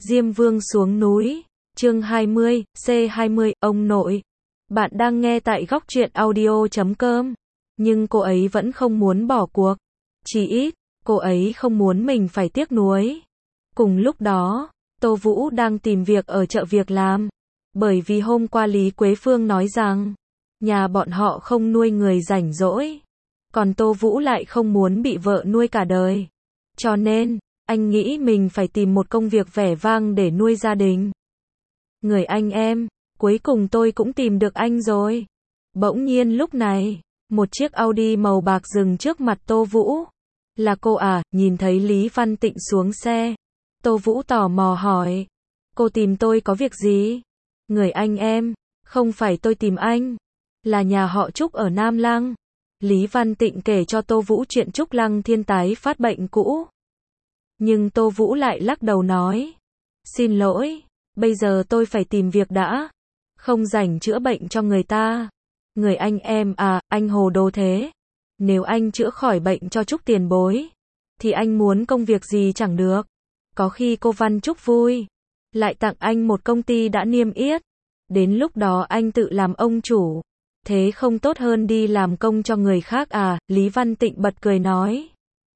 Diêm Vương xuống núi, chương 20, C20, ông nội. Bạn đang nghe tại góc truyện audio.com. Nhưng cô ấy vẫn không muốn bỏ cuộc. Chỉ ít, cô ấy không muốn mình phải tiếc nuối. Cùng lúc đó, Tô Vũ đang tìm việc ở chợ việc làm. Bởi vì hôm qua Lý Quế Phương nói rằng, nhà bọn họ không nuôi người rảnh rỗi. Còn Tô Vũ lại không muốn bị vợ nuôi cả đời. Cho nên, anh nghĩ mình phải tìm một công việc vẻ vang để nuôi gia đình. Người anh em, cuối cùng tôi cũng tìm được anh rồi. Bỗng nhiên lúc này, một chiếc Audi màu bạc dừng trước mặt Tô Vũ. Là cô à? Nhìn thấy Lý Văn Tịnh xuống xe, Tô Vũ tò mò hỏi. Cô tìm tôi có việc gì? Người anh em, không phải tôi tìm anh. Là nhà họ Trúc ở Nam Lăng. Lý Văn Tịnh kể cho Tô Vũ chuyện Trúc Lăng Thiên tái phát bệnh cũ. Nhưng Tô Vũ lại lắc đầu nói. Xin lỗi, bây giờ tôi phải tìm việc đã. Không rảnh chữa bệnh cho người ta. Người anh em à, anh hồ đồ thế. Nếu anh chữa khỏi bệnh cho Trúc tiền bối, thì anh muốn công việc gì chẳng được. Có khi cô Văn Trúc vui, lại tặng anh một công ty đã niêm yết. Đến lúc đó anh tự làm ông chủ. Thế không tốt hơn đi làm công cho người khác à? Lý Văn Tịnh bật cười nói.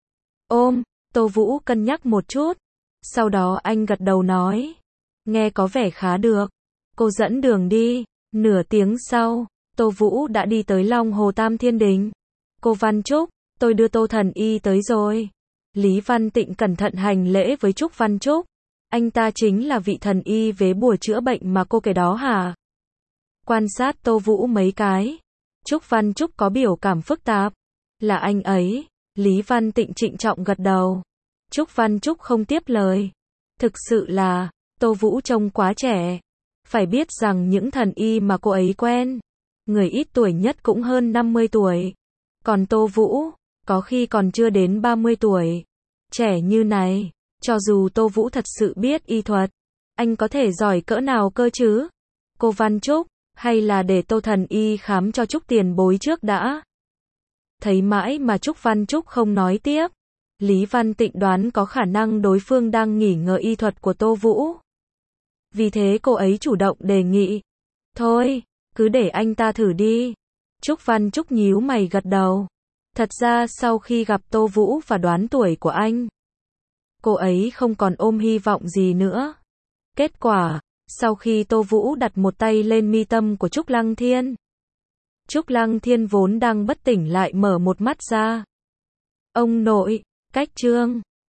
Tô Vũ cân nhắc một chút. Sau đó anh gật đầu nói. Nghe có vẻ khá được. Cô dẫn đường đi. Nửa tiếng sau, Tô Vũ đã đi tới Long Hồ Tam Thiên Đình. Cô Văn Trúc, tôi đưa Tô Thần Y tới rồi. Lý Văn Tịnh cẩn thận hành lễ với Trúc Văn Trúc. Anh ta chính là vị thần y vế bùa chữa bệnh mà cô kể đó hả? Quan sát Tô Vũ mấy cái. Trúc Văn Trúc có biểu cảm phức tạp. Là anh ấy. Lý Văn Tịnh trịnh trọng gật đầu. Trúc Văn Trúc không tiếp lời. Thực sự là, Tô Vũ trông quá trẻ. Phải biết rằng những thần y mà cô ấy quen, người ít tuổi nhất cũng hơn 50 tuổi. Còn Tô Vũ, có khi còn chưa đến 30 tuổi. Trẻ như này, cho dù Tô Vũ thật sự biết y thuật, anh có thể giỏi cỡ nào cơ chứ? Cô Văn Trúc, hay là để Tô Thần Y khám cho Trúc tiền bối trước đã? Thấy mãi mà Trúc Văn Trúc không nói tiếp. Lý Văn Tịnh đoán có khả năng đối phương đang nghỉ ngơi y thuật của Tô Vũ. Vì thế cô ấy chủ động đề nghị. Thôi, cứ để anh ta thử đi. Trúc Văn Trúc nhíu mày gật đầu. Thật ra sau khi gặp Tô Vũ và đoán tuổi của anh, cô ấy không còn ôm hy vọng gì nữa. Kết quả, sau khi Tô Vũ đặt một tay lên mi tâm của Trúc Lăng Thiên, Trúc Lăng Thiên vốn đang bất tỉnh lại mở một mắt ra. Ông nội, cách chương